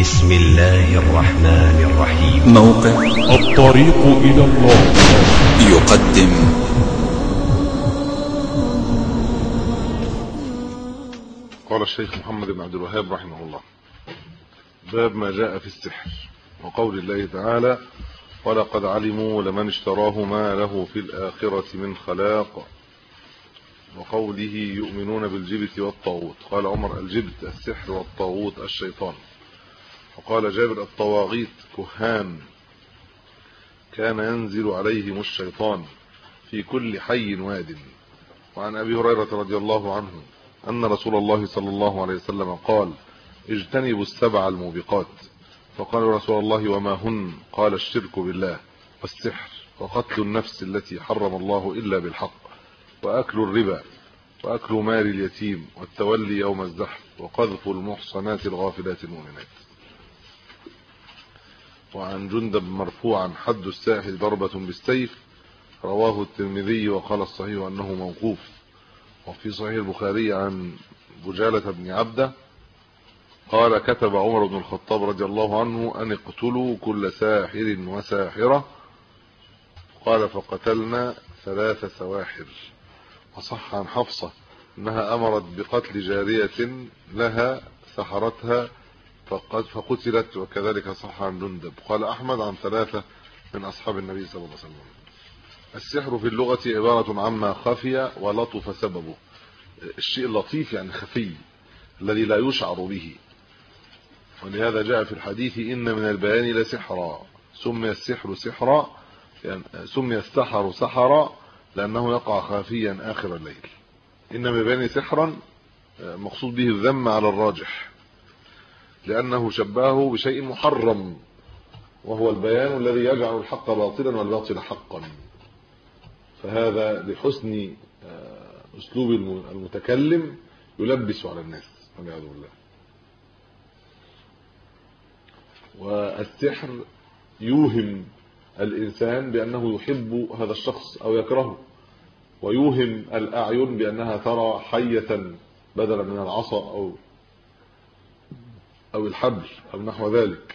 بسم الله الرحمن الرحيم. موقع الطريق إلى الله يقدم قال الشيخ محمد بن عبد الوهاب رحمه الله: باب ما جاء في السحر، وقول الله تعالى: ولقد علموا لمن اشتراه ما له في الآخرة من خلاق، وقوله يؤمنون بالجبت والطاغوت. قال عمر: الجبت السحر والطاغوت الشيطان. وقال جابر: الطواغيت كهان كان ينزل عليهم الشيطان في كل حي واد. وعن أبي هريرة رضي الله عنه أن رسول الله صلى الله عليه وسلم قال: اجتنبوا السبع الموبقات. فقال رسول الله: وما هن؟ قال: الشرك بالله، والسحر، وقتل النفس التي حرم الله إلا بالحق، وأكل الربا، وأكل مال اليتيم، والتولي يوم الزحف، وقذف المحصنات الغافلات المؤمنات. وعن جندب مرفوعا: حد الساحر ضربة بالسيف. رواه الترمذي وقال الصحيح أنه موقوف. وفي صحيح البخاري عن بجالة بن عبده قال: كتب عمر بن الخطاب رضي الله عنه أن اقتلوا كل ساحر وساحرة. قال: فقتلنا 3 سواحر. وصح عن حفصة أنها أمرت بقتل جارية لها سحرتها فقتلت، وكذلك صح عن جندب. قال أحمد عن 3 من أصحاب النبي صلى الله عليه وسلم. السحر في اللغة عبارة عما خفي ولطف سببه. الشيء اللطيف يعني خفي الذي لا يشعر به. ولهذا جاء في الحديث: إن من البيان لسحرا. سمي السحر سحرا، يعني سمي السحر سحرا لأنه يقع خافيا آخر الليل. إن من البيان سحرا مقصود به الذم على الراجح، لأنه شبهه بشيء محرم، وهو البيان الذي يجعل الحق باطلا والباطل حقا. فهذا لحسن أسلوب المتكلم يلبس على الناس والعياذ بالله. والسحر يوهم الإنسان بأنه يحب هذا الشخص أو يكرهه، ويوهم الأعين بأنها ترى حية بدلا من العصا أو الحبل أو نحو ذلك.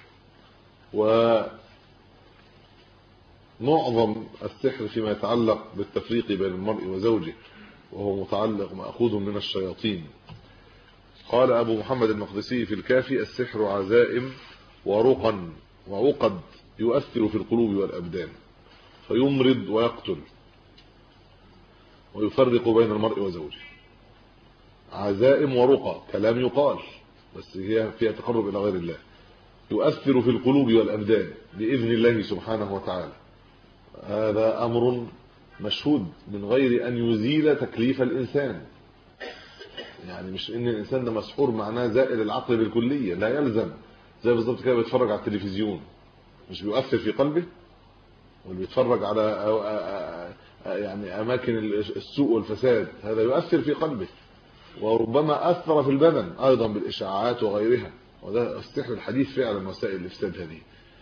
ومعظم السحر فيما يتعلق بالتفريق بين المرء وزوجه، وهو متعلق مأخوذ من الشياطين. قال أبو محمد المقدسي في الكافي: السحر عزائم ورقا وعقد يؤثر في القلوب والأبدان، فيمرض ويقتل ويفرق بين المرء وزوجه. عزائم ورقى كلام يقال، بس هي فيها تقرب إلى غير الله. يؤثر في القلوب والأبدان بإذن الله سبحانه وتعالى. هذا أمر مشهود من غير أن يزيل تكليف الإنسان. يعني مش إن الإنسان ده مسحور معناه زائل العقل بالكلية، لا يلزم. زي بالضبط كده بيتفرج على التلفزيون، مش بيؤثر في قلبه؟ واللي بيتفرج على يعني أماكن السوء والفساد، هذا يؤثر في قلبه، وربما أثر في البدن أيضا بالإشعاعات وغيرها. وده السحر الحديث فعلا وسائل الإفساد هذه.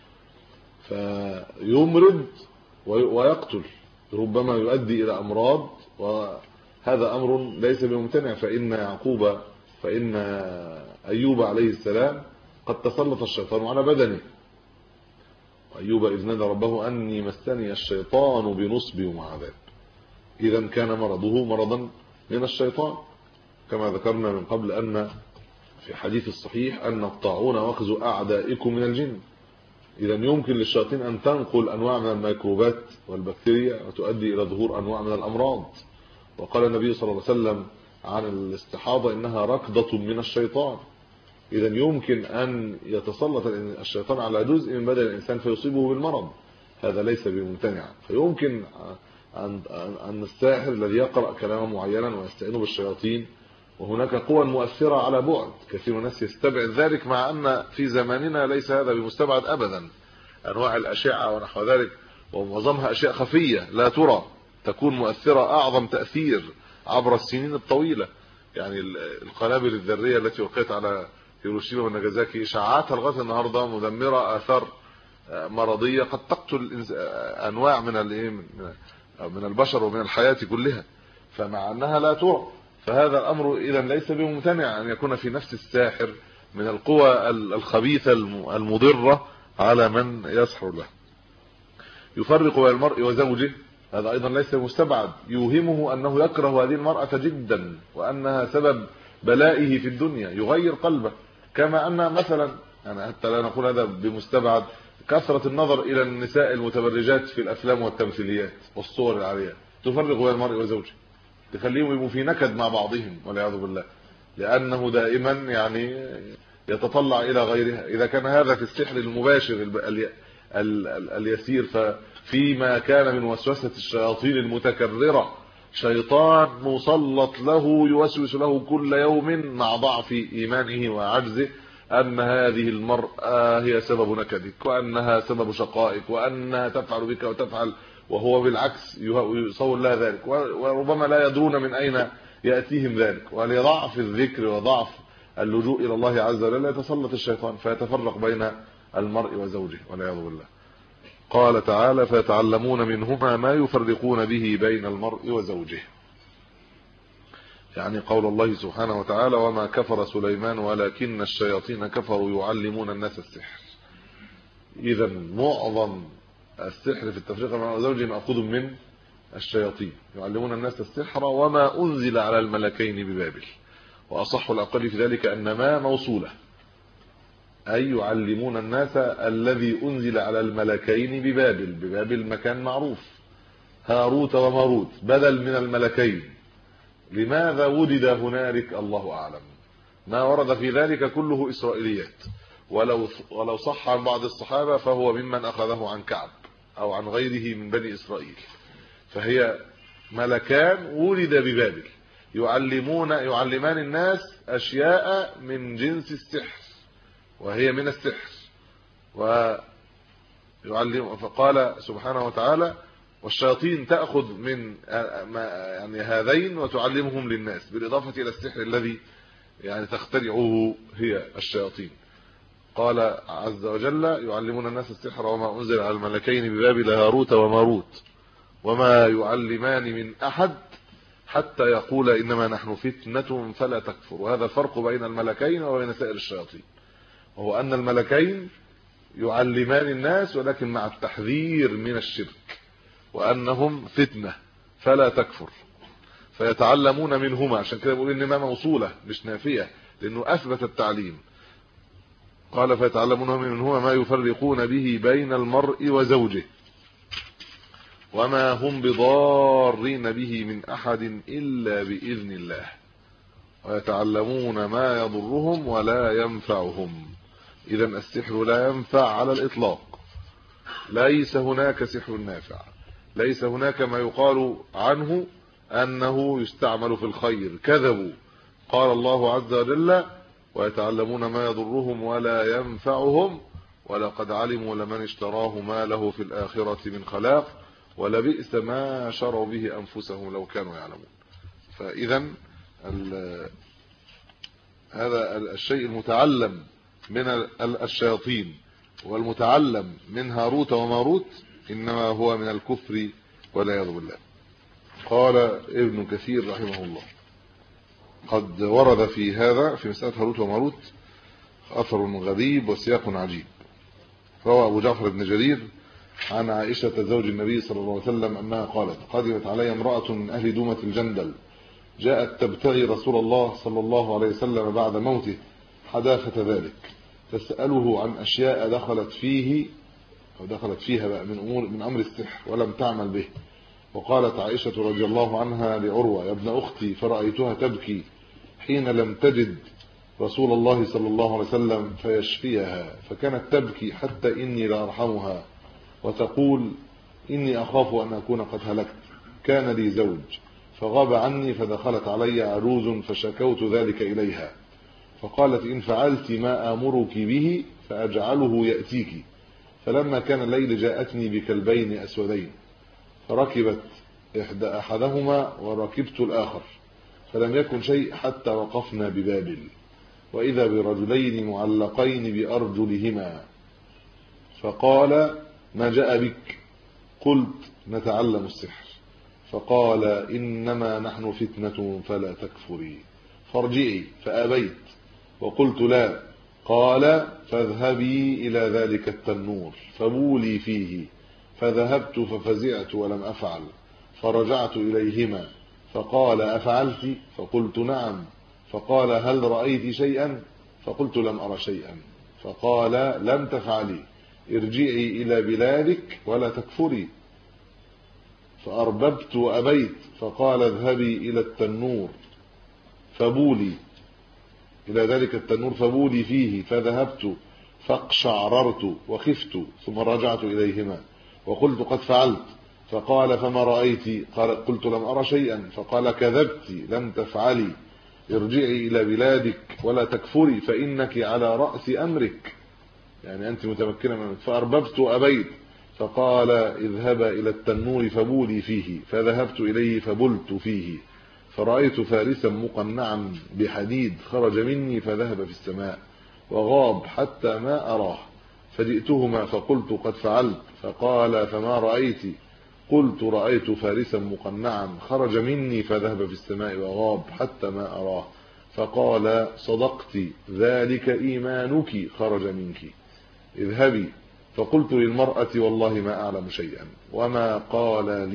فيمرض ويقتل، ربما يؤدي إلى أمراض، وهذا أمر ليس بممتنع. فإن أيوب عليه السلام قد تسلط الشيطان على بدنه. أيوب إذ نادى ربه أني مسني الشيطان بنصب وعذاب. إذا كان مرضه مرضا من الشيطان، كما ذكرنا من قبل أن في حديث الصحيح أن الطاعون وخز أعدائكم من الجن. إذا يمكن للشياطين أن تنقل أنواع من الميكروبات والبكتيريا وتؤدي إلى ظهور أنواع من الأمراض. وقال النبي صلى الله عليه وسلم عن الاستحاضة إنها ركضة من الشيطان. إذا يمكن أن يتسلط الشيطان على جزء من بدن الإنسان فيصيبه بالمرض، هذا ليس بممتنع. فيمكن أن الساحر الذي يقرأ كلاما معينا ويستعين بالشياطين، وهناك قوى مؤثرة على بعد، كثير من الناس يستبعد ذلك، مع أن في زماننا ليس هذا بمستبعد أبدا. أنواع الأشعة ونحو ذلك ومعظمها أشياء خفية لا ترى، تكون مؤثرة أعظم تأثير عبر السنين الطويلة. يعني القنابل الذرية التي وقعت على هيروشيما وناجازاكي إشعاعاتها لغاية النهاردة مدمرة، آثار مرضية قد تقتل أنواع من البشر ومن الحياة كلها، فمع أنها لا ترى. فهذا الأمر إذا ليس بممتنع أن يكون في نفس الساحر من القوى الخبيثة المضرة على من يسحر له. يفرق بين المرء وزوجه، هذا ايضا ليس مستبعد، يوهمه انه يكره هذه المرأة جدا وانها سبب بلائه في الدنيا، يغير قلبه. كما ان مثلا يعني حتى لا نقول هذا بمستبعد، كثرة النظر الى النساء المتبرجات في الافلام والتمثيليات والصور العارية تفرق بين المرء وزوجه، تخليهم يبقوا في نكد مع بعضهم والعياذ بالله، لانه دائما يعني يتطلع الى غيرها. اذا كان هذا في السحر المباشر اليسير، ففيما كان من وسوسة الشياطين المتكررة، شيطان مسلط له يوسوس له كل يوم مع ضعف ايمانه وعجزه ان هذه المرأة هي سبب نكدك، وانها سبب شقائك، وانها تفعل بك وتفعل، وهو بالعكس يصور لها ذلك، وربما لا يدرون من اين ياتيهم ذلك. ولضعف الذكر وضعف اللجوء الى الله عز وجل يتسلط الشيطان فيتفرق بين المرء وزوجه والعياذ بالله. قال تعالى: فيتعلمون منهما ما يفرقون به بين المرء وزوجه، يعني قول الله سبحانه وتعالى: وما كفر سليمان ولكن الشياطين كفروا يعلمون الناس السحر. اذا معظم السحر في التفريق بين المرء وزوجه مأخوذ من الشياطين، يعلمون الناس السحر وما انزل على الملكين ببابل. واصح الاقوال في ذلك ان ما موصوله، اي يعلمون الناس الذي انزل على الملكين ببابل. ببابل مكان معروف، هاروت وماروت بدل من الملكين. لماذا وجد هنالك؟ الله اعلم. ما ورد في ذلك كله اسرائيليات، ولو صح عن بعض الصحابه فهو ممن اخذه عن كعب او عن غيره من بني اسرائيل. فهي ملكان ولد ببابل يعلمان الناس اشياء من جنس السحر، وهي من السحر. ويعلم، فقال سبحانه وتعالى: والشياطين تأخذ من يعني هذين وتعلمهم للناس، بالإضافة إلى السحر الذي يعني تخترعه هي الشياطين. قال عز وجل: يعلمون الناس السحر وما أنزل على الملكين ببابل هاروت وماروت وما يعلمان من أحد حتى يقول إنما نحن فتنة فلا تكفر. وهذا الفرق بين الملكين وبين سائر الشياطين، وهو أن الملكين يعلمان الناس ولكن مع التحذير من الشرك، وأنهم فتنة فلا تكفر، فيتعلمون منهما. عشان كده بقول إن ما موصولة مش نافية، لأنه أثبت التعليم. قال: فيتعلمون منهما ما يفرقون به بين المرء وزوجه وما هم بضارين به من أحد إلا بإذن الله ويتعلمون ما يضرهم ولا ينفعهم. إذا السحر لا ينفع على الإطلاق، ليس هناك سحر نافع، ليس هناك ما يقال عنه أنه يستعمل في الخير، كذبوا. قال الله عز وجل: ويتعلمون ما يضرهم ولا ينفعهم ولقد علموا لمن اشتراه ما له في الآخرة من خلاق ولبئس ما شروا به أنفسهم لو كانوا يعلمون. فإذا هذا الشيء المتعلم من الشياطين والمتعلم من هاروت وماروت إنما هو من الكفر والعياذ بالله. قال ابن كثير رحمه الله: قد ورد في هذا في مسألة هاروت وماروت أثر غريب وسياق عجيب. روى أبو جعفر بن جرير عن عائشة زوج النبي صلى الله عليه وسلم أنها قالت: قدمت علي امرأة من أهل دومة الجندل، جاءت تبتغي رسول الله صلى الله عليه وسلم بعد موته حداثة ذلك، تسأله عن أشياء دخلت فيها بقى من أمر السحر ولم تعمل به. وقالت عائشة رضي الله عنها لعروة: يا ابن أختي، فرأيتها تبكي حين لم تجد رسول الله صلى الله عليه وسلم فيشفيها، فكانت تبكي حتى إني لأرحمها وتقول: إني أخاف أن أكون قد هلكت، كان لي زوج فغاب عني، فدخلت علي عروز فشكوت ذلك إليها، فقالت: إن فعلت ما آمرك به فأجعله يأتيك. فلما كان الليل جاءتني بكلبين أسودين، فركبت أحدهما وركبت الآخر، فلم يكن شيء حتى وقفنا ببابل، وإذا برجلين معلقين بأرجلهما، فقال: ما جاء بك؟ قلت: نتعلم السحر. فقال: إنما نحن فتنة فلا تكفري، فارجعي. فأبيت وقلت: لا، قال فاذهبي إلى ذلك التنور فبولي فيه. فذهبت ففزعت ولم أفعل، فرجعت إليهما فقال أفعلت؟ فقلت نعم. فقال هل رأيت شيئا؟ فقلت لم أرى شيئا. فقال لم تفعلي، ارجعي إلى بلادك ولا تكفري. فأرببت وأبيت. فقال اذهبي إلى التنور فبولي، إلى ذلك التنور فبولي فيه. فذهبت فاقشعررت وخفت، ثم رجعت إليهما وقلت قد فعلت. فقال فما رأيت؟ قلت لم أرى شيئا. فقال كذبت، لم تفعلي، ارجعي إلى بلادك ولا تكفري فإنك على رأس أمرك، يعني أنت متمكنة منك. فأرببت وأبيت. فقال اذهبا إلى التنور فبولي فيه. فذهبت إليه فبلت فيه، فرأيت فارسا مقنعا بحديد خرج مني فذهب في السماء وغاب حتى ما أراه. فجئتهما فقلت قد فعلت. فقال فما رأيت؟ قلت رأيت فارسا مقنعا خرج مني فذهب في السماء وغاب حتى ما أراه. فقال صدقت، ذلك إيمانك خرج منك، اذهبي. فقلت للمرأة والله ما أعلم شيئا وما قال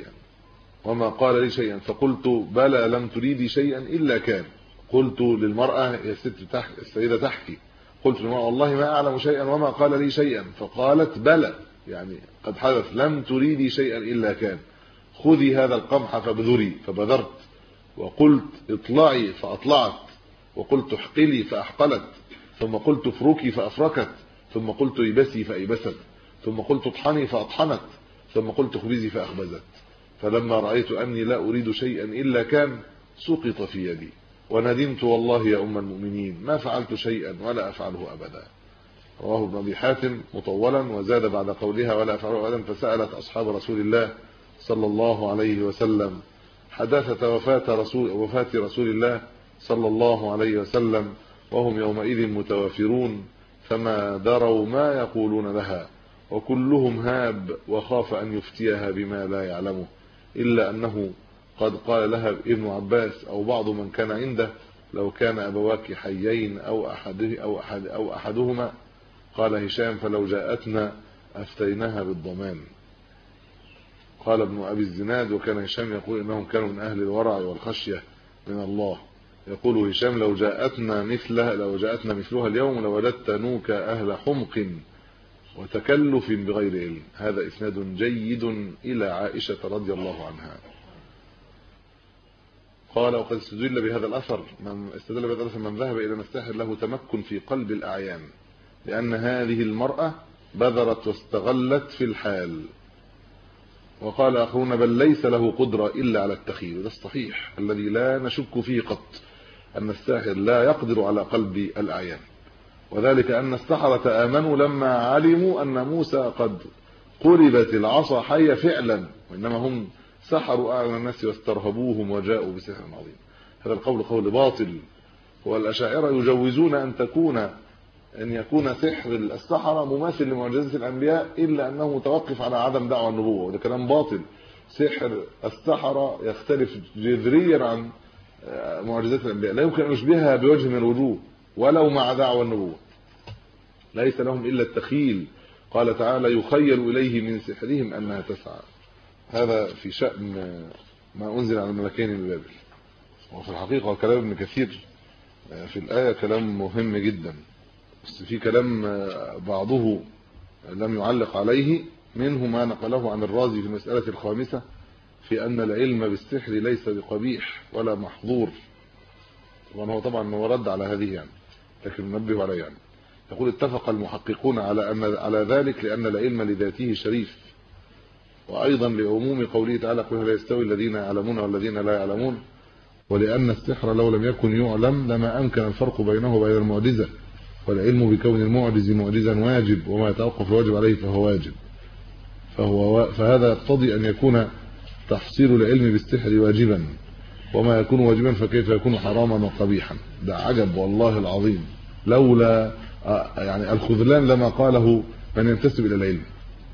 لي شيئا. فقلت بلى لم تريدي شيئا إلا كان. قلت للمرأة، يا ست السيدة تحكي، قلت للمرأة والله ما أعلم شيئا وما قال لي شيئا. فقالت بلى، يعني قد حدث، لم تريدي شيئا إلا كان. خذي هذا القمح فابذري. فبذرت. وقلت اطلعي فأطلعت. وقلت احقلي فأحقلت. ثم قلت افركي فأفركت. ثم قلت ايبسي فأيبست. ثم قلت اطحني فأطحنت. ثم قلت اخبزي فأخبزت. فلما رأيت أني لا أريد شيئا إلا كان سقط في يدي، وندمت والله يا أم المؤمنين ما فعلت شيئا ولا أفعله أبدا. رواه ابن أبي حاتم مطولا، وزاد بعد قولها ولا أفعله أبدا فسألت أصحاب رسول الله صلى الله عليه وسلم حداثة وفاة رسول الله صلى الله عليه وسلم، وهم يومئذ متوافرون فما دروا ما يقولون لها، وكلهم هاب وخاف أن يفتيها بما لا يعلمه، إلا أنه قد قال لها ابن عباس أو بعض من كان عنده لو كان أبواك حيين أو أحدهما. قال هشام فلو جاءتنا أفتيناها بالضمان. قال ابن أبي الزناد وكان هشام يقول إنهم كانوا من أهل الورع والخشية من الله. يقول هشام لو جاءتنا مثلها اليوم لوجدت نوك أهل حمق وتكلف بغير علم. هذا إسناد جيد إلى عائشة رضي الله عنها. قال وقد استدل بهذا الأثر من ذهب إلى الساحر له تمكن في قلب الأعيان، لأن هذه المرأة بذرت واستغلت في الحال. وقال آخرون بل ليس له قدرة إلا على التخيل. ده الصحيح الذي لا نشك فيه قط، أن الساحر لا يقدر على قلب الأعيان، وذلك أن السحرة آمنوا لما علموا أن موسى قد قلبت العصا حية فعلا، وإنما هم سحروا أعين الناس واسترهبوهم وجاءوا بسحر عظيم. هذا القول قول باطل، والأشاعرة يجوزون أن يكون سحر السحرة مماثل لمعجزات الأنبياء، إلا أنه متوقف على عدم دعوى النبوة، وده كلام باطل. سحر السحرة يختلف جذريا عن معجزات الأنبياء، لا يمكن أن يشبهها بوجه من الوجوه ولو مع دعوى النبوة. ليس لهم إلا التخيل. قال تعالى يخيل إليه من سحرهم أنها تسعى. هذا في شأن ما أنزل على الملكين ببابل. وفي الحقيقة وكلام ابن كثير في الآية كلام مهم جدا، بس في كلام بعضه لم يعلق عليه، منه ما نقله عن الرازي في المسألة الخامسة في أن العلم بالسحر ليس بقبيح ولا محظور. وهو طبعا هو رد على هذه يعني، لكن ننبه عليه يعني. يقول اتفق المحققون على ذلك لأن العلم لذاته شريف، وأيضا لعموم قوله تعالى قل لا يستوي الذين يعلمون والذين لا يعلمون، ولأن السحر لو لم يكن يعلم لما أمكن الفرق بينه وبين المعجزة، والعلم بكون المعجز معجزا واجب، وما يتوقف الواجب عليه فهو واجب. فهذا يقتضي أن يكون تحصيل العلم بالسحر واجبا، وما يكون واجبا فكيف يكون حراما وقبيحا. ده عجب والله العظيم، لولا يعني الخذلان لما قاله من ينتسب إلى العلم.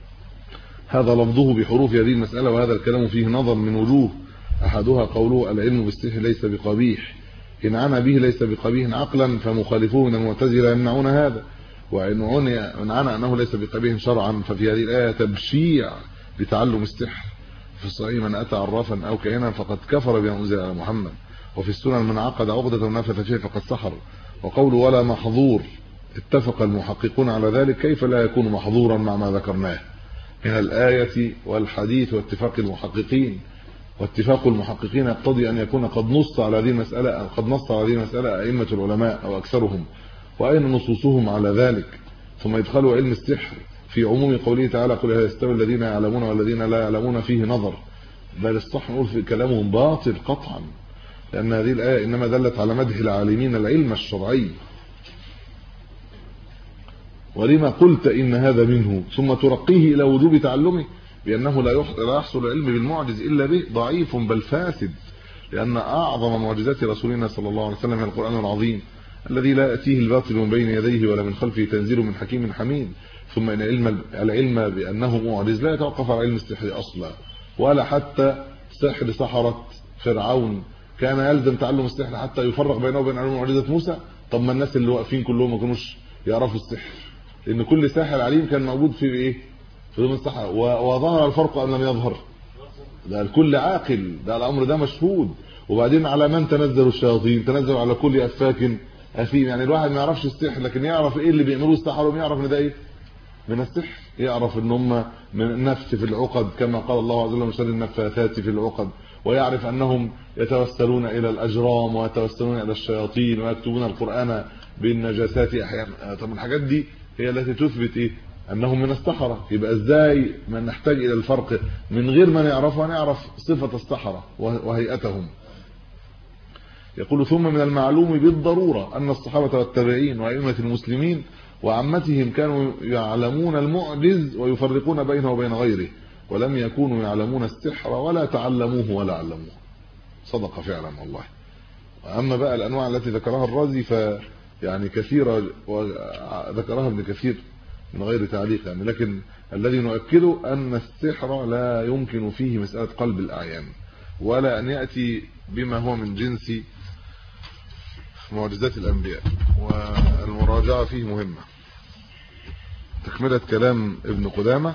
هذا لفظه بحروف هذه المسألة، وهذا الكلام فيه نظر من وجوه. أحدها قوله العلم بالسحر ليس بقبيح، إن عنا به ليس بقبيح عقلا فمخالفوه من المعتزلة يمنعون هذا، وإن عنا أنه ليس بقبيح شرعا ففي هذه الآية تبشيع لتعلم السحر. في الصحيح من أتى عرافا أو كاهنا فقد كفر بما أنزل على محمد، وفي السنن من عقد عقدة ونفث فيها فقد سحر. وقوله ولا محظور اتفق المحققون على ذلك، كيف لا يكون محظورا مع ما ذكرناه من الآية والحديث واتفاق المحققين؟ واتفاق المحققين يقتضي أن يكون قد نص على هذه المسألة أو قد نص على هذه المسألة أئمة العلماء أو أكثرهم، وأين نصوصهم على ذلك؟ ثم يدخلوا علم السحر في عموم قوله تعالى قل هل يستوي الذين يعلمون والذين لا يعلمون فيه نظر، بل الصح نقول في كلامهم باطل قطعا، لأن هذه الآية إنما دلت على مدح العالمين العلم الشرعي. ولما قلت إن هذا منه ثم ترقيه إلى وجوب تعلمه بأنه لا يحصل العلم بالمعجز إلا به، ضعيف بل فاسد، لأن أعظم معجزات رسولنا صلى الله عليه وسلم من القرآن العظيم الذي لا يأتيه الباطل من بين يديه ولا من خلفه تنزيل من حكيم حميد. ثم إن العلم بأنه معجز لا يتوقف على علم السحر أصلا، ولا حتى سحر سحرة فرعون كان يلزم تعلم السحر حتى يفرق بينه وبين علم معجزة موسى. طب ما الناس اللي واقفين كلهم ما كانوش يعرفوا السحر، لأن كل ساحر عليم كان موجود في إيه؟ في ضمن السحر. وظهر الفرق أم لم يظهر؟ ده الكل عاقل، ده الأمر ده مشهود. وبعدين على من تنزل الشياطين؟ تنزل على كل أفاك أثيم. يعني الواحد ما يعرفش السحر لكن يعرف إيه اللي بيعملوه السحر، ويعرف إن ده إيه من السحر، يعرف إن هم من النفس في العقد كما قال الله عز وجل من شر النفاثات في العقد، ويعرف أنهم يتوسلون إلى الأجرام ويتوسلون إلى الشياطين ويكتبون القرآن بالنجاسات أحيانا. طب الحاجات دي هي التي تثبت إيه؟ أنهم من السحرة. يبقى إزاي ما نحتاج إلى الفرق من غير ما نعرفه، نعرف صفة السحرة وهيئتهم. يقول ثم من المعلوم بالضرورة أن الصحابة والتابعين وأئمة المسلمين وعامتهم كانوا يعلمون المعجز ويفرقون بينه وبين غيره، ولم يكونوا يعلمون السحر ولا تعلموه ولا علموه. صدق فعلا والله. أما بقى الأنواع التي ذكرها الرازي يعني كثيرة، وذكرها ابن كثير من غير تعليق يعني، لكن الذي نؤكده أن السحر لا يمكن فيه مسألة قلب الأعيان، ولا أن يأتي بما هو من جنس معجزات الأنبياء، والمراجعة فيه مهمة. تكملة كلام ابن قدامة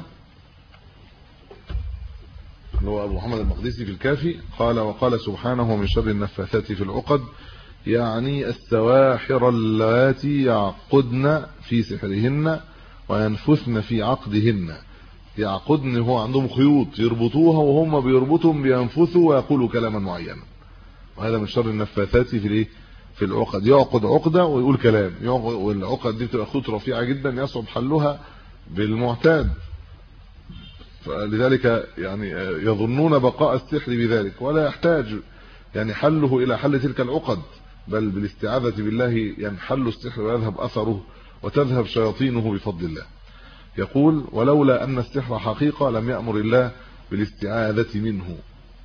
اللي هو أبو محمد المقدسي في الكافي، قال وقال سبحانه من شر النفاثات في العقد، يعني السواحر اللاتي يعقدن في سحرهن وينفثن في عقدهن. يعقدن هو عندهم خيوط يربطوها، وهم بيربطهم بينفثوا ويقولوا كلاما معينا، وهذا من شر النفاثات في الايه في العقد. يعقد عقده ويقول كلام، والعقد دي بتبقى خيوط رفيعه جدا يصعب حلها بالمعتاد، فلذلك يعني يظنون بقاء السحر بذلك، ولا يحتاج يعني حله الى حل تلك العقد، بل بالاستعاذة بالله ينحل السحر ويذهب اثره وتذهب شياطينه بفضل الله. يقول ولولا ان السحر حقيقة لم يأمر الله بالاستعاذة منه.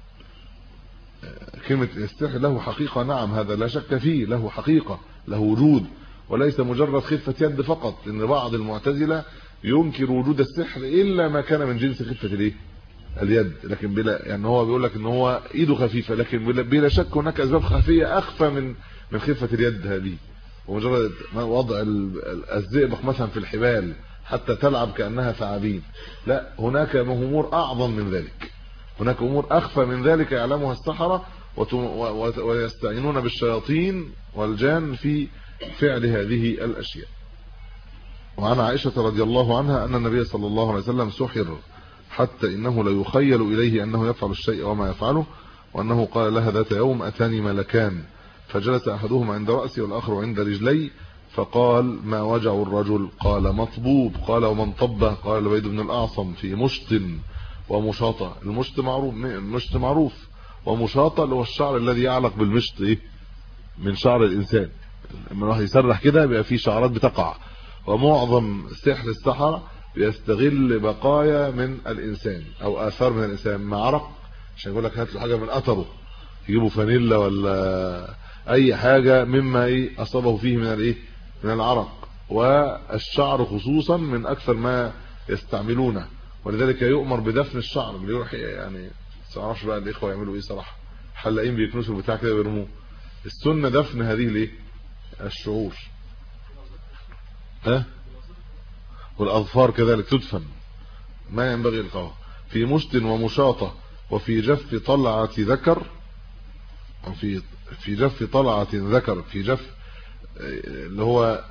كلمة السحر له حقيقة، نعم هذا لا شك فيه، له حقيقة، له وجود، وليس مجرد خفة يد فقط، لأن بعض المعتزلة ينكر وجود السحر إلا ما كان من جنس خفة الايه اليد، لكن بلا يعني هو بيقول لك ان هو ايده خفيفة، لكن بلا شك هناك اسباب خفية اخفى من خفة اليد هذه، ومجرد وضع الزئبق مثلا في الحبال حتى تلعب كأنها ثعابين، لا هناك امور اعظم من ذلك، هناك امور اخفى من ذلك يعلمها السحرة ويستعينون بالشياطين والجان في فعل هذه الاشياء. وعن عائشة رضي الله عنها ان النبي صلى الله عليه وسلم سحر حتى انه لا يخيل اليه انه يفعل الشيء وما يفعله، وانه قال لها ذات يوم اتاني ملكان فجلس احدهما عند راسي والاخر عند رجلي، فقال ما وجع الرجل؟ قال مطبوب. قال ومن طبه؟ قال لبيد بن الاعصم في مشط ومشاطه. المشط معروف، ومشاطه اللي هو الشعر الذي يعلق بالمشط ايه من شعر الانسان، لما الواحد يسرح كده بيبقى فيه شعرات بتقع. ومعظم سحر السحرة بيستغل بقايا من الانسان او اثار من الانسان مع عرق، عشان يقول لك هات له حاجه من اثره، يجيبوا فانيلا ولا اي حاجه مما ايه اصابه فيه من الايه من العرق. والشعر خصوصا من اكثر ما يستعملونه، ولذلك يؤمر بدفن الشعر. اللي يروح يعني ما اعرفش بقى الاخوه يعملوا ايه صراحه، حلاقين بيكنسوا البتاع كده ويرموه، السنة دفن هذه الايه الشعور. والاظفار كذلك تدفن، ما ينبغي القاها في مشط ومشاطة وفي جف طلعة ذكر، في جف طلعة ذكر، في جف اللي هو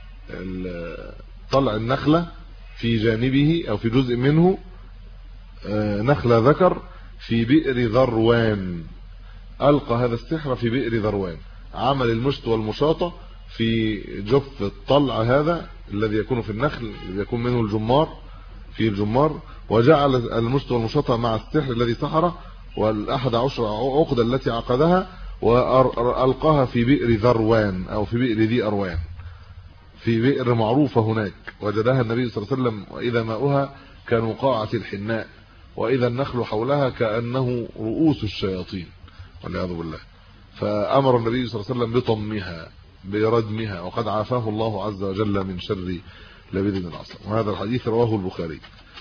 طلع النخلة في جانبه او في جزء منه نخلة ذكر في بئر ذروان. ألقى هذا السحر في بئر ذروان، عمل المشط والمشاطة في جف الطلع هذا الذي يكون في النخل، الذي يكون منه الجمار في الجمار، وجعل المشط والمشاطة مع السحر الذي سحره وال11 عقدة التي عقدها، وألقاها في بئر ذروان أو في بئر ذي أروان، في بئر معروفة هناك وجدها النبي صلى الله عليه وسلم، وإذا ماؤها كنقاعة الحناء وإذا النخل حولها كأنه رؤوس الشياطين والعياذ بالله. فأمر النبي صلى الله عليه وسلم بطمها بردمها، وقد عافاه الله عز وجل من شر لبيد بن العاصم. وهذا الحديث رواه البخاري.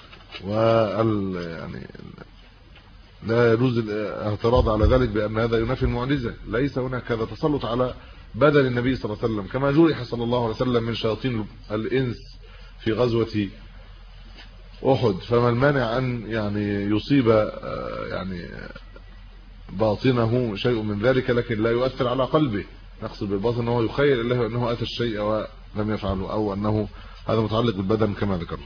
يعني لا يجوز الاعتراض على ذلك بأن هذا ينافي المعجزة. ليس هناك هذا تسلط على بدن النبي صلى الله عليه وسلم، كما جرح صلى الله عليه وسلم من شياطين الإنس في غزوة أحد، فما المانع أن يعني يصيب يعني باطنه شيء من ذلك، لكن لا يؤثر على قلبه. نقصد بالباطن أنه يخيل الله أنه أتى الشيء ولم يفعله، أو أنه هذا متعلق بالبدن كما ذكرنا.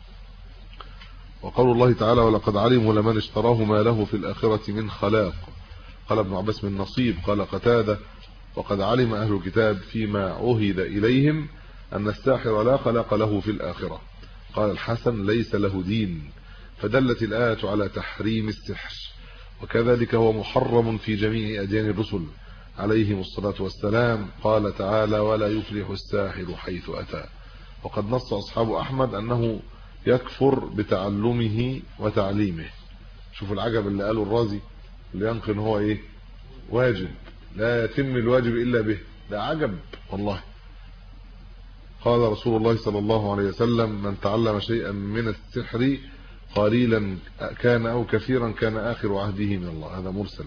وقول الله تعالى ولقد علموا لمن اشتراه ما له في الآخرة من خلاق. قال ابن عباس من نصيب. قال قتادة وقد علم أهل الكتاب فيما عهد إليهم أن الساحر لا خلاق له في الآخرة. قال الحسن ليس له دين، فدلت الآية على تحريم السحر، وكذلك هو محرم في جميع أديان الرسل عليهم الصلاة والسلام. قال تعالى ولا يفلح الساحر حيث أتى. وقد نص أصحاب أحمد أنه يكفر بتعلمه وتعليمه. شوفوا العجب اللي قاله الرازي، اللي ينقل هو ايه واجب، لا يتم الواجب إلا به. ده عجب والله. قال رسول الله صلى الله عليه وسلم من تعلم شيئا من السحر قليلا كان أو كثيرا كان آخر عهده من الله. هذا مرسل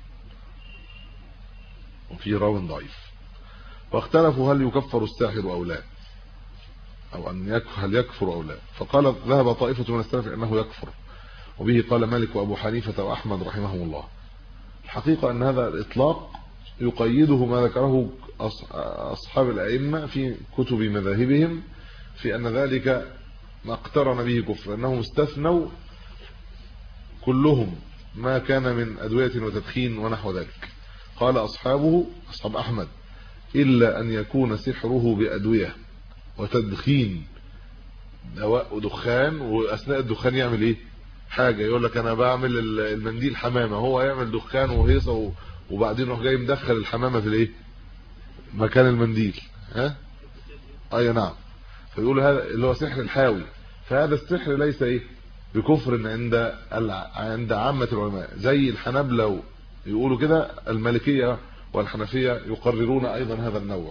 وفي راو ضعيف. واختلفوا هل يكفر الساحر أو لا، أو أن هل يكفر أو لا. فقال ذهب طائفة من السلف أنه يكفر، وبه قال مالك وأبو حنيفة وأحمد رحمهم الله. الحقيقة أن هذا الإطلاق يقيده ما ذكره أصحاب الأئمة في كتب مذاهبهم في أن ذلك ما اقترن به كفر، أنهم استثنوا كلهم ما كان من أدوية وتدخين ونحو ذلك. قال أصحاب أحمد إلا أن يكون سحره بأدوية وتدخين، دواء ودخان، وأثناء الدخان يعمل إيه حاجة، يقول لك أنا بعمل المنديل حمامة، هو يعمل دخان وهيصة وبعدين يروح جاي مدخل الحمامة في الإيه مكان المنديل. أي نعم. فيقول هذا اللي هو سحر الحاوي. فهذا السحر ليس إيه بكفر عند عامة العلماء، زي الحنابلة يقولوا كده، المالكية والحنفية يقررون أيضا هذا النوع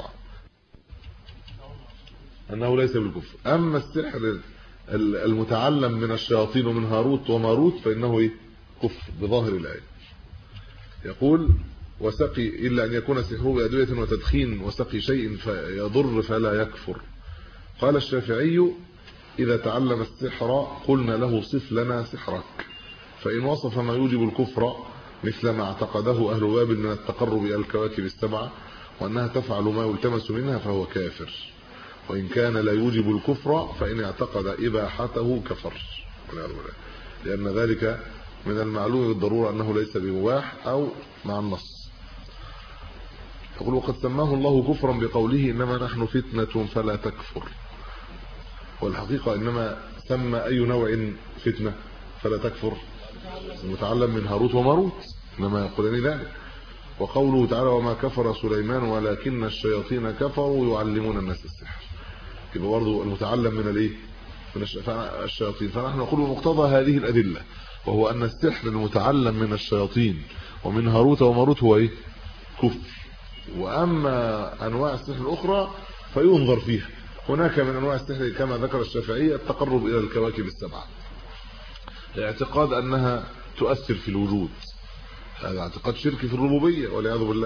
أنه ليس بالكفر. أما السحر المتعلم من الشياطين ومن هاروت وماروت فإنه إيه كفر بظاهر الآية. يقول وسقي إلا أن يكون سحره بأدوية وتدخين وسقي شيء فيضر فلا يكفر. قال الشافعي إذا تعلم السحر قلنا له صف لنا سحرك، فإن وصف ما يوجب الكفر مثل ما اعتقده أهل بابل من التقرب إلى الكواكب السبعة وأنها تفعل ما يلتمس منها فهو كافر، وإن كان لا يوجب الكفر فإن اعتقد إباحته كفر، لأن ذلك من المعلوم بالضرورة أنه ليس بمباح أو مع النص. يقول وقد سماه الله كفرا بقوله إنما نحن فتنة فلا تكفر، والحقيقة إنما سمى أي نوع فتنة فلا تكفر، المتعلم من هاروت وماروت إنما يقولان ذلك. وقوله تعالى وما كفر سليمان ولكن الشياطين كفروا يعلمون الناس السحر، يبقى برضه المتعلم من الايه من الشياطين. فنحن نقول بمقتضى هذه الأدلة، وهو أن السحر المتعلم من الشياطين ومن هاروت وماروت هو ايه كفر. وأما أنواع السحر الأخرى فينظر فيها. هناك من أنواع السحر كما ذكر الشافعية التقرب إلى الكواكب السبعة، الاعتقاد أنها تؤثر في الوجود، هذا اعتقاد شركي في الربوبية والعياذ بالله.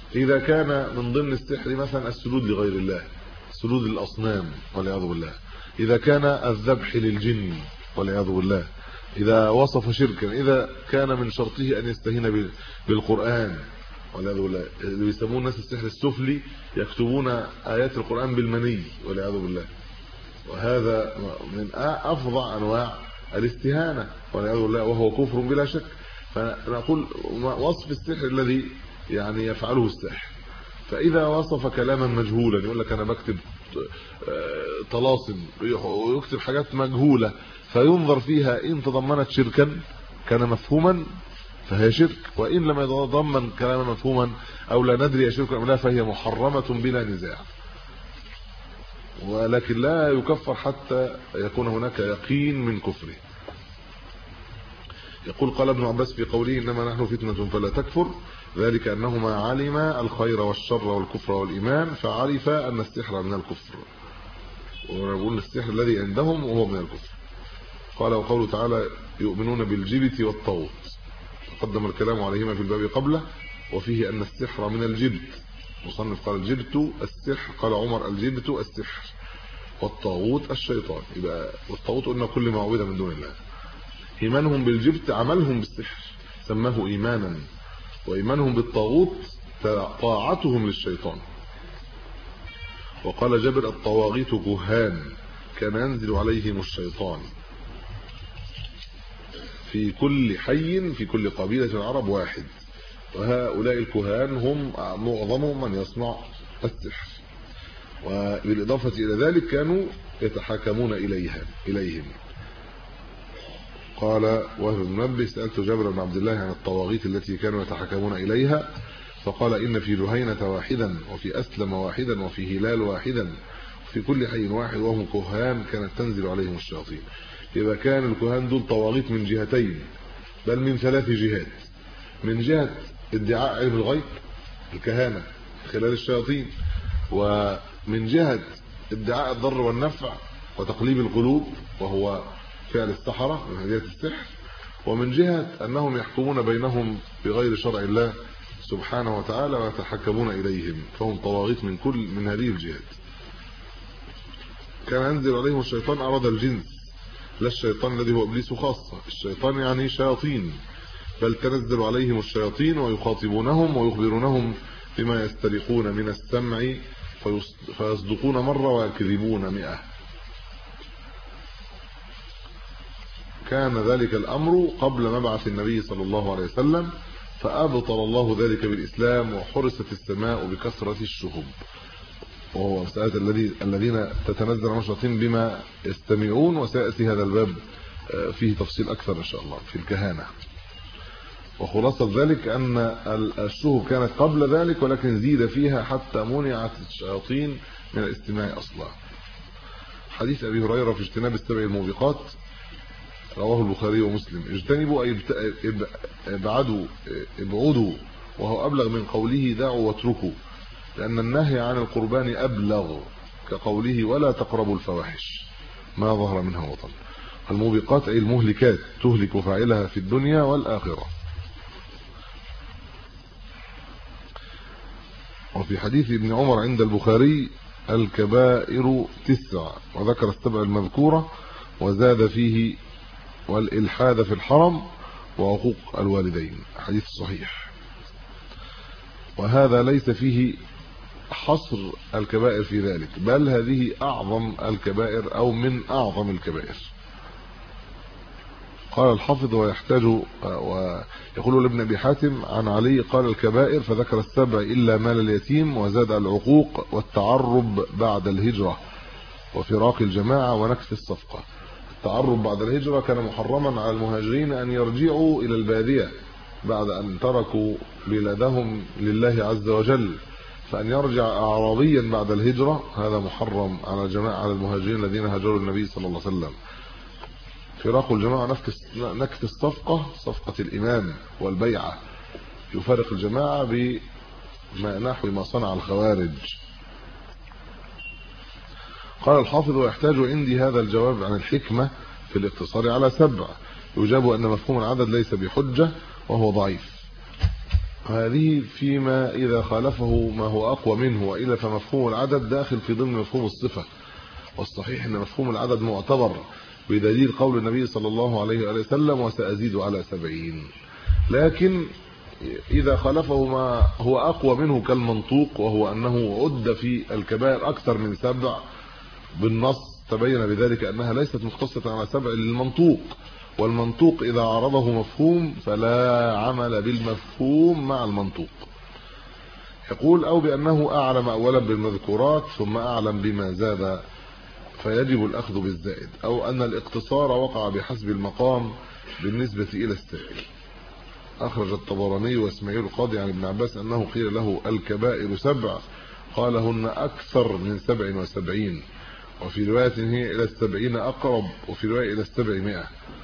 إذا كان من ضمن السحر مثلا السجود لغير الله، سجود للأصنام والعياذ بالله، إذا كان الذبح للجن والعياذ بالله، إذا وصف شركا، إذا كان من شرطه أن يستهين بالقرآن والعياذ بالله، اللي بيسموه الناس السحر السفلي، يكتبون آيات القرآن بالمني والعياذ بالله، وهذا من أفظع أنواع الاستهانة والعياذ بالله، وهو كفر بلا شك. فنقول وصف السحر الذي يعني يفعله الساحر. فإذا وصف كلاما مجهولا، يقول لك أنا بكتب طلاسم ويكتب حاجات مجهولة، فينظر فيها إن تضمنت شركا كان مفهوما فهي شرك، وإن لم يتضمن كلاما مفهوما أو لا ندري شركا أم لا فهي محرمة بلا نزاع، ولكن لا يكفر حتى يكون هناك يقين من كفره. يقول قال ابن عباس في قوله إنما نحن فتنة فلا تكفر، ذلك أنهما علم الخير والشر والكفر والإيمان، فعرف أن السحر من الكفر، ونقول السحر الذي عندهم وهو من الكفر. قال وقوله تعالى يؤمنون بالجبت والطاغوت، تقدم الكلام عليهما في الباب قبله، وفيه أن السحر من الجبت، مصنف قال الجبت السحر، قال عمر الجبت السحر، والطاغوت الشيطان. يبقى والطاغوت قلنا كل ما عبد من دون الله. إيمانهم بالجبت عملهم بالسحر سماه إيمانا، وإيمانهم بالطاغوت طاعتهم للشيطان. وقال جابر الطواغيت كهان كان ينزل عليهم الشيطان في كل حي في كل قبيلة العرب واحد، وهؤلاء الكهان هم معظمهم من يصنع السحر، وبالإضافة إلى ذلك كانوا يتحاكمون إليهم. قال وهب بن منبه سألت جابر بن عبد الله عن الطواغيت التي كانوا يتحاكمون إليها، فقال إن في جهينة واحدا، وفي أسلم واحدا، وفي هلال واحدا، في كل حي واحد، وهم كهان كانت تنزل عليهم الشياطين. إذا كان الكهان دول طواغيت من جهتين، بل من 3 جهات. من جهة ادعاء علم الغيب الكهانة خلال الشياطين، ومن جهة ادعاء الضر والنفع وتقليب القلوب وهو فعل السحرة من هدية السحر، ومن جهة أنهم يحكمون بينهم بغير شرع الله سبحانه وتعالى ويتحكمون إليهم، فهم طواغيت من هذه الجهات. كان ينزل عليهم الشيطان، أراد الجنس لا الشيطان الذي هو إبليس خاصة، الشيطان يعني شياطين، بل تنزل عليهم الشياطين ويخاطبونهم ويخبرونهم بما يسترقون من السمع فيصدقون مرة ويكذبون 100. كان ذلك الأمر قبل مبعث النبي صلى الله عليه وسلم، فأبطل الله ذلك بالإسلام، وحرست السماء بكثرة الشهب، وهو مسألة الذين تتنزل على الشياطين بما يستمعون، وسيأتي هذا الباب فيه تفصيل أكثر إن شاء الله في الكهانة. وخلاصة ذلك أن الشهب كانت قبل ذلك، ولكن زيد فيها حتى منعت الشياطين من الاستماع أصلا. حديث أبي هريرة في اجتناب السبع الموبقات رواه البخاري ومسلم. اجتنبوا أي ابعدوا، وهو أبلغ من قوله دعوا واتركوا، لأن النهي عن القربان أبلغ، كقوله ولا تقربوا الفواحش ما ظهر منها وطن. الموبقات أي المهلكات، تهلك فاعلها في الدنيا والآخرة. وفي حديث ابن عمر عند البخاري الكبائر 9، وذكر السبع المذكورة، وزاد فيه والإلحاد في الحرم وعقوق الوالدين، حديث صحيح. وهذا ليس فيه حصر الكبائر في ذلك، بل هذه أعظم الكبائر أو من أعظم الكبائر. قال الحافظ ويحتاج، ويقول لابن أبي حاتم عن علي قال الكبائر، فذكر السبع إلا مال اليتيم، وزاد العقوق والتعرب بعد الهجرة وفراق الجماعة ونكث الصفقة. التعرب بعد الهجرة كان محرما على المهاجرين أن يرجعوا إلى البادية بعد أن تركوا بلادهم لله عز وجل، فأن يرجع أعرابيا بعد الهجرة هذا محرم على جماعة على المهاجرين الذين هاجروا النبي صلى الله عليه وسلم. فراق الجماعة نكث الصفقة، صفقة الإمام والبيعة، يفارق الجماعة بنحو ما صنع الخوارج. قال الحافظ ويحتاج عندي هذا الجواب عن الحكمة في الاقتصار على 7، يجاب أن مفهوم العدد ليس بحجة وهو ضعيف. هذه فيما إذا خالفه ما هو أقوى منه، وإلا فمفهوم العدد داخل في ضمن مفهوم الصفة. والصحيح أن مفهوم العدد معتبر بدليل قول النبي صلى الله عليه وآله وسلم وسأزيد على 70. لكن إذا خالفه ما هو أقوى منه كالمنطوق، وهو أنه عد في الكبائر أكثر من 7 بالنص، تبين بذلك أنها ليست مختصة على 7 للمنطوق، والمنطوق إذا عرضه مفهوم فلا عمل بالمفهوم مع المنطوق. يقول أو بأنه أعلم أولا بالمذكورات ثم أعلم بما زاد فيجب الأخذ بالزائد، أو أن الاقتصار وقع بحسب المقام بالنسبة إلى السائل. أخرج الطبراني واسماعيل القاضي عن ابن عباس أنه قيل له الكبائر 7 قال هن أكثر من 77، وفي رواية هي إلى 70 أقرب، وفي رواية إلى 700.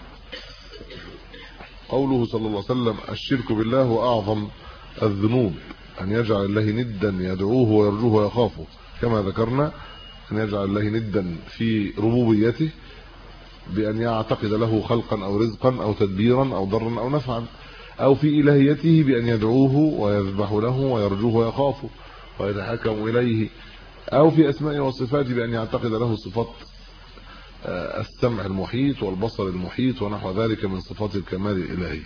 قوله صلى الله عليه وسلم الشرك بالله وأعظم الذنوب، أن يجعل الله ندا يدعوه ويرجوه ويخافه، كما ذكرنا أن يجعل الله ندا في ربوبيته بأن يعتقد له خلقا أو رزقا أو تدبيرا أو ضرا أو نفعا، أو في إلهيته بأن يدعوه ويذبح له ويرجوه ويخافه ويتحكم إليه، أو في أسمائه وصفاته بأن يعتقد له صفات السمع المحيط والبصر المحيط ونحو ذلك من صفات الكمال الإلهي.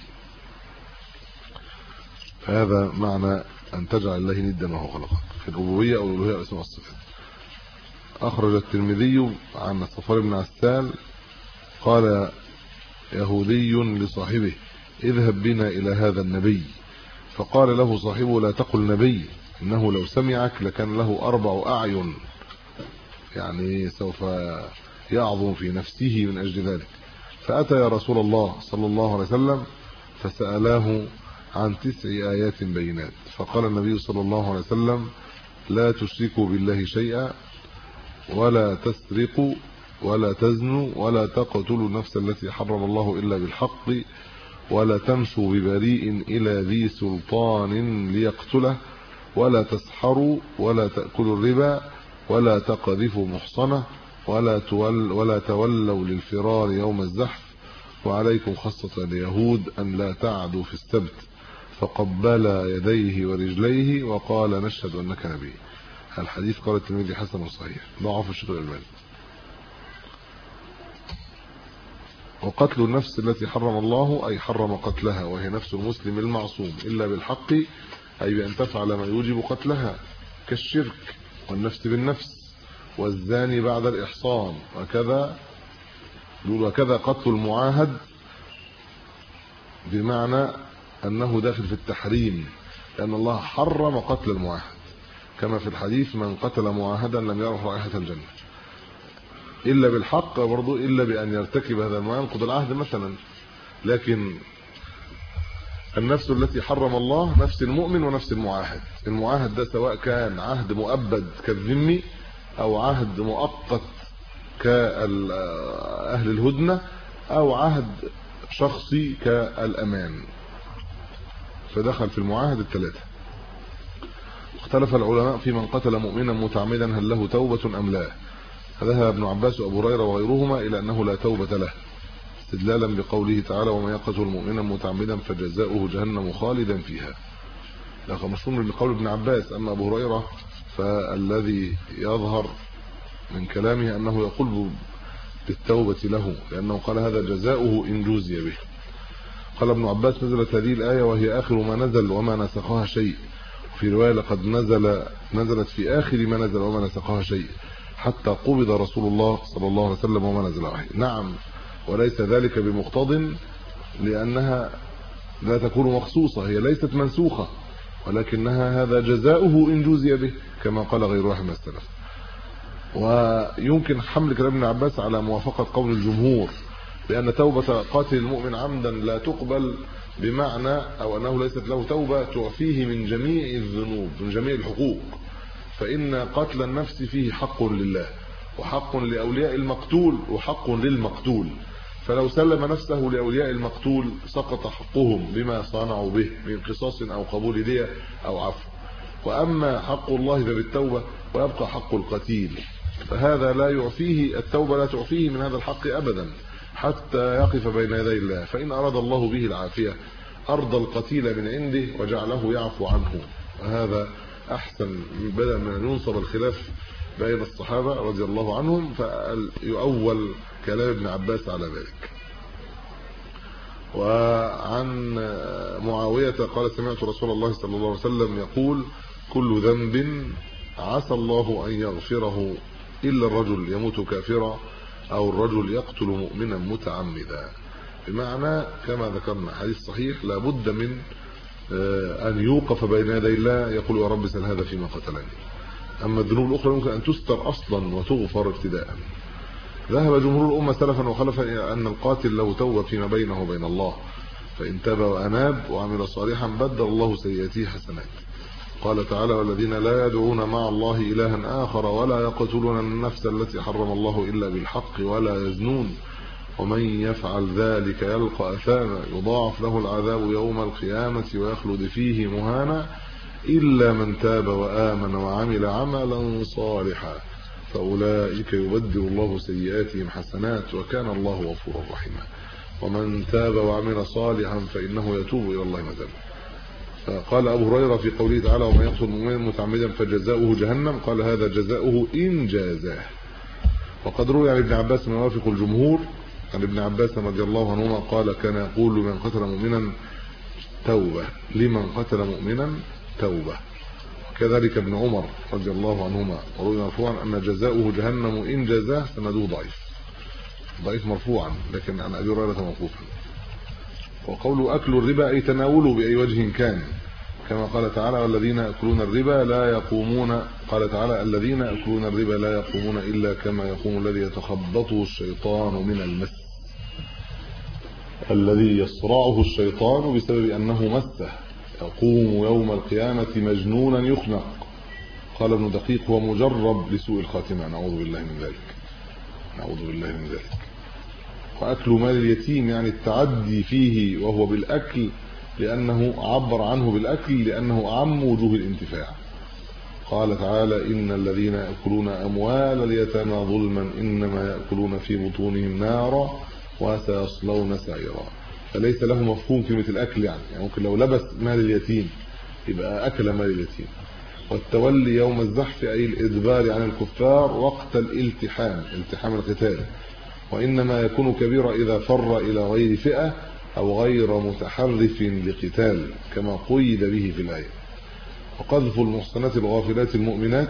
فهذا معنى أن تجعل الله ندا وهو خلقك في الربوبية أو الألوهية والأسماء والصفات. أخرج الترمذي عن صفوان بن عسال قال يهودي لصاحبه اذهب بنا إلى هذا النبي، فقال له صاحبه لا تقل نبي، إنه لو سمعك لكان له 4 أعين، يعني سوف يعظم في نفسه من أجل ذلك. فأتى يا رسول الله صلى الله عليه وسلم فسألاه عن 9 آيات بينات، فقال النبي صلى الله عليه وسلم لا تشركوا بالله شيئا ولا تسرقوا ولا تزنوا ولا تقتلوا النفس التي حرم الله إلا بالحق ولا تمشوا ببريء إلى ذي سلطان ليقتله ولا تسحروا ولا تأكلوا الربا ولا تقذفوا محصنة ولا تولوا للفرار يوم الزحف، وعليكم خاصة اليهود أن لا تعدوا في السبت، فقبل يديه ورجليه وقال نشهد أنك نبي. الحديث قال الترمذي حسن وصحيح، ضعف الشيخ الألباني. وقتل النفس التي حرم الله أي حرم قتلها، وهي نفس المسلم المعصوم إلا بالحق، أي بأن تفعل ما يوجب قتلها كالشرك والنفس بالنفس والزاني بعد الإحصان، وكذا قتل المعاهد، بمعنى أنه داخل في التحريم، لأن الله حرم قتل المعاهد، كما في الحديث من قتل معاهدا لم يره رائحة الجنة، إلا بالحق برضو، إلا بأن يرتكب هذا ما ينقض العهد مثلا. لكن النفس التي حرم الله نفس المؤمن ونفس المعاهد. المعاهد ده سواء كان عهد مؤبد كالذمي أو عهد مؤقت كأهل الهدنة أو عهد شخصي كالأمان، فدخل في المعاهد الثلاثة. اختلف العلماء في من قتل مؤمنا متعمدا هل له توبة أم لا. ذهب ابن عباس وابو هريره وغيرهما الى انه لا توبه له، استدلالا بقوله تعالى ومن يقتل مؤمنا متعمدا فجزاؤه جهنم خالدا فيها. لكن مشهور من قول ابن عباس. اما ابو هريره فالذي يظهر من كلامه انه يقول بالتوبه له، لانه قال هذا جزاؤه ان جوزي به. قال ابن عباس نزلت هذه الايه وهي اخر ما نزل وما نسخها شيء، في روايه لقد نزلت في اخر ما نزل وما نسخها شيء حتى قبض رسول الله صلى الله عليه وسلم وما نزل عليه. نعم، وليس ذلك بمقتض، لأنها لا تكون مخصوصة، هي ليست منسوخة، ولكنها هذا جزاؤه إن جوزي به، كما قال غير واحد من السلف. ويمكن حمل كلام ابن عباس على موافقة قول الجمهور بأن توبة قاتل المؤمن عمدا لا تقبل، بمعنى أو أنه ليست له توبة تعفيه من جميع الذنوب من جميع الحقوق، فإن قتل النفس فيه حق لله وحق لأولياء المقتول وحق للمقتول، فلو سلم نفسه لأولياء المقتول سقط حقهم بما صنعوا به من قصاص أو قبول دية أو عفو. وأما حق الله بالتوبة ويبقى حق القتيل، فهذا لا يعفيه، التوبة لا تعفيه من هذا الحق أبدا حتى يقف بين يدي الله، فإن أراد الله به العافية أرضى القتيل من عنده وجعله يعفو عنه، وهذا أحسن بدل من أن ينصب الخلاف بين الصحابة رضي الله عنهم، فيؤول كلام ابن عباس على ذلك. وعن معاوية قال سمعت رسول الله صلى الله عليه وسلم يقول كل ذنب عسى الله أن يغفره إلا الرجل يموت كافرا أو الرجل يقتل مؤمنا متعمدا. بمعنى كما ذكرنا حديث صحيح لا بد من أن يوقف بين يدي الله يقول يا رب سل هذا فيما قتلني. أما الذنوب الأخرى يمكن أن تستر أصلا وتغفر ابتداء. ذهب جمهور الأمة سلفا وخلفا إلى أن القاتل لو توب فيما بينه وبين الله فإن تاب وأناب وعمل صالحا بدل الله سيئاته حسنات. قال تعالى والذين لا يدعون مع الله إلها آخر ولا يقتلون النفس التي حرم الله إلا بالحق ولا يزنون ومن يفعل ذلك يلقى أثاما يضاعف له العذاب يوم القيامة ويخلد فيه مهانا إلا من تاب وآمن وعمل عملا صالحا فأولئك يبدل الله سيئاتهم حسنات وكان الله غفورا رحيما. ومن تاب وعمل صالحا فإنه يتوب إلى الله متابا. فقال أبو هريرة في قوله تعالى ومن يقتل مؤمنا متعمدا فجزاؤه جهنم قال هذا جزاؤه إن جازاه. وقد روي عن ابن عباس ما يوافق الجمهور عن ابن عباس رضي الله عنهما قال كان يقول من قتل مؤمنا توبة لمن قتل مؤمنا توبة. كذلك ابن عمر رضي الله عنهما وروي مرفوعا أن جزاؤه جهنم إن جزاه سنده ضعيف مرفوعا لكن عن أبي هريرة موقوفا. وقول أكل الربا أي تناوله بأي وجه كان كما قال تعالى والذين يأكلون الربا لا يقومون قال تعالى الذين يأكلون الربا لا يقومون إلا كما يقوم الذي يتخبطه الشيطان من المس الذي يصرعه الشيطان بسبب أنه مسه يقوم يوم القيامة مجنونا يخنق. قال ابن دقيق هو مجرب لسوء الخاتمة نعوذ بالله من ذلك. وأكل مال اليتيم يعني التعدي فيه وهو بالأكل لأنه عبر عنه بالأكل لأنه أعم وجوه الانتفاع. قال تعالى إن الذين يأكلون أموال اليتامى ظلما إنما يأكلون في بطونهم نارا وسيصلون سعيرا. فليس له مفهوم كلمة الأكل يعني ممكن لو لبس مال اليتيم يبقى أكل مال اليتيم. والتولي يوم الزحف أي الإدبار عن الكفار وقت التحام القتال وإنما يكون كبيرا إذا فر إلى غير فئة أو غير متحرف لقتال كما قيد به في الآية. وقذف المحصنات الغافلات المؤمنات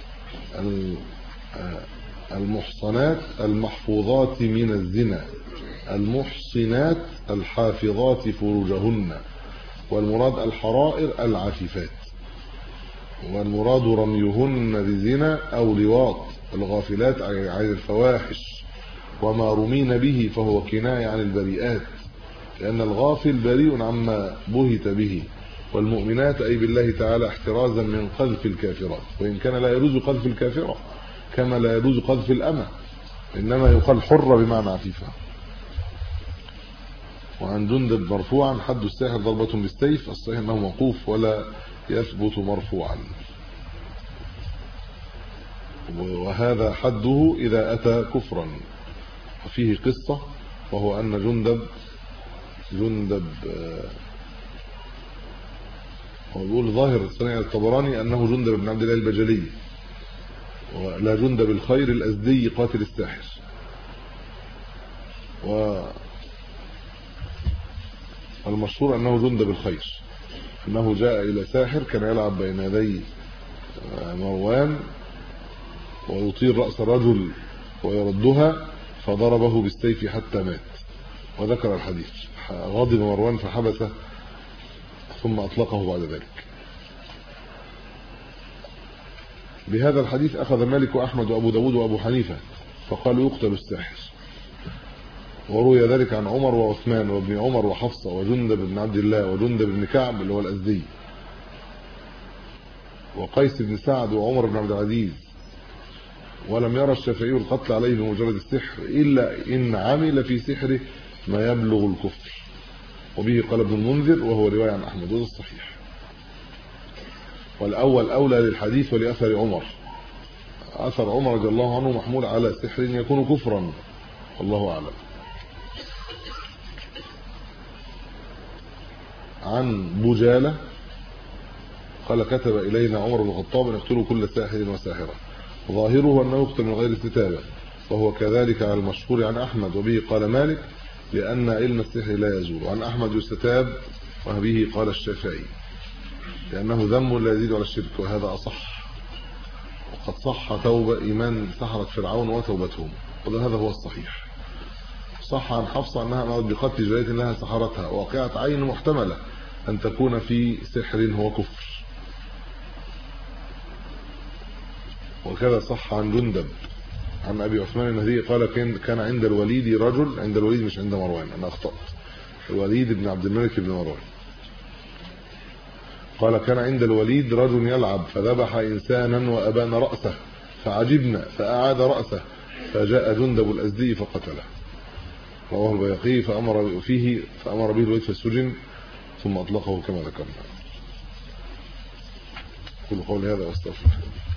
المحصنات المحفوظات من الزنا المحصنات الحافظات فروجهن والمراد الحرائر العفيفات والمراد رميهن بزنا أو لواط الغافلات عن الفواحش وما رمين به فهو كناية عن البريئات لأن الغافل بريء عما بهت به والمؤمنات أي بالله تعالى احترازا من قذف الكافرات وإن كان لا يجوز قذف الكافرة كما لا يجوز قذف الأمة إنما يقال حرة بمعنى عفيفة. وعن جندب مرفوعا حد الساحر ضربة بالسيف الصحيح أنه موقوف ولا يثبت مرفوعا وهذا حده إذا أتى كفرا. وفيه قصة وهو أن جندب ويقول ظاهر صنيع الطبراني أنه جندب بن عبد الله البجلي ولا جندب الخير الأزدي قاتل الساحر. والمشهور أنه جندب الخير أنه جاء إلى ساحر كان يلعب بين يدي مروان ويطير رأس رجل ويردها فضربه بالسيف حتى مات. وذكر الحديث غضب مروان فحبسه ثم أطلقه بعد ذلك. بهذا الحديث أخذ مالك وأحمد وأبو داود وأبو حنيفة فقالوا يقتل الساحر. وروي ذلك عن عمر وعثمان وابن عمر وحفصة وجندب بن عبد الله وجندب بن كعب اللي هو الأزدي وقيس بن سعد وعمر بن عبد العزيز. ولم يرى الشافعي القتل عليه بمجرد السحر إلا إن عمل في سحره ما يبلغ الكفر. وبه قال ابن المنذر وهو رواية عن أحمد وهذا الصحيح. والأول أولى للحديث ولأثر عمر. أثر عمر رضي الله عنه محمول على سحر يكون كفرا والله أعلم. عن بجالة قال كتب إلينا عمر بن الخطاب أن يقتلوا كل ساحر وساحرة، ظاهره أنه يقتل من غير استتابة، وهو كذلك على المشهور عن أحمد، وبه قال مالك لأن علم السحر لا يزول، وعن أحمد يستتاب، وبه قال الشافعي لأنه ذنب لا يزيد على الشرك، وهذا أصح. وقد صح توبة إيمان سحرة فرعون وتوبتهم، وهذا هو الصحيح. صح عن حفصة أنها أمرت بقتل جارية لها سحرتها، وواقعة عين محتملة أن تكون في سحر هو كفر. وكذا صح عن جندب عن أبي عثمان النهدي قال كان عند الوليد رجل، عند الوليد مش عند مروان، أنا أخطأت، الوليد بن عبد الملك بن مروان، قال كان عند الوليد رجل يلعب فذبح إنسانا وأبان رأسه فعجبنا فأعاد رأسه فجاء جندب الأزدي فقتله. رواه البيهقي فأمر به الوليد فالسجن ثم أطلقه كما ذكرنا. كل قول هذا واستغفر الله.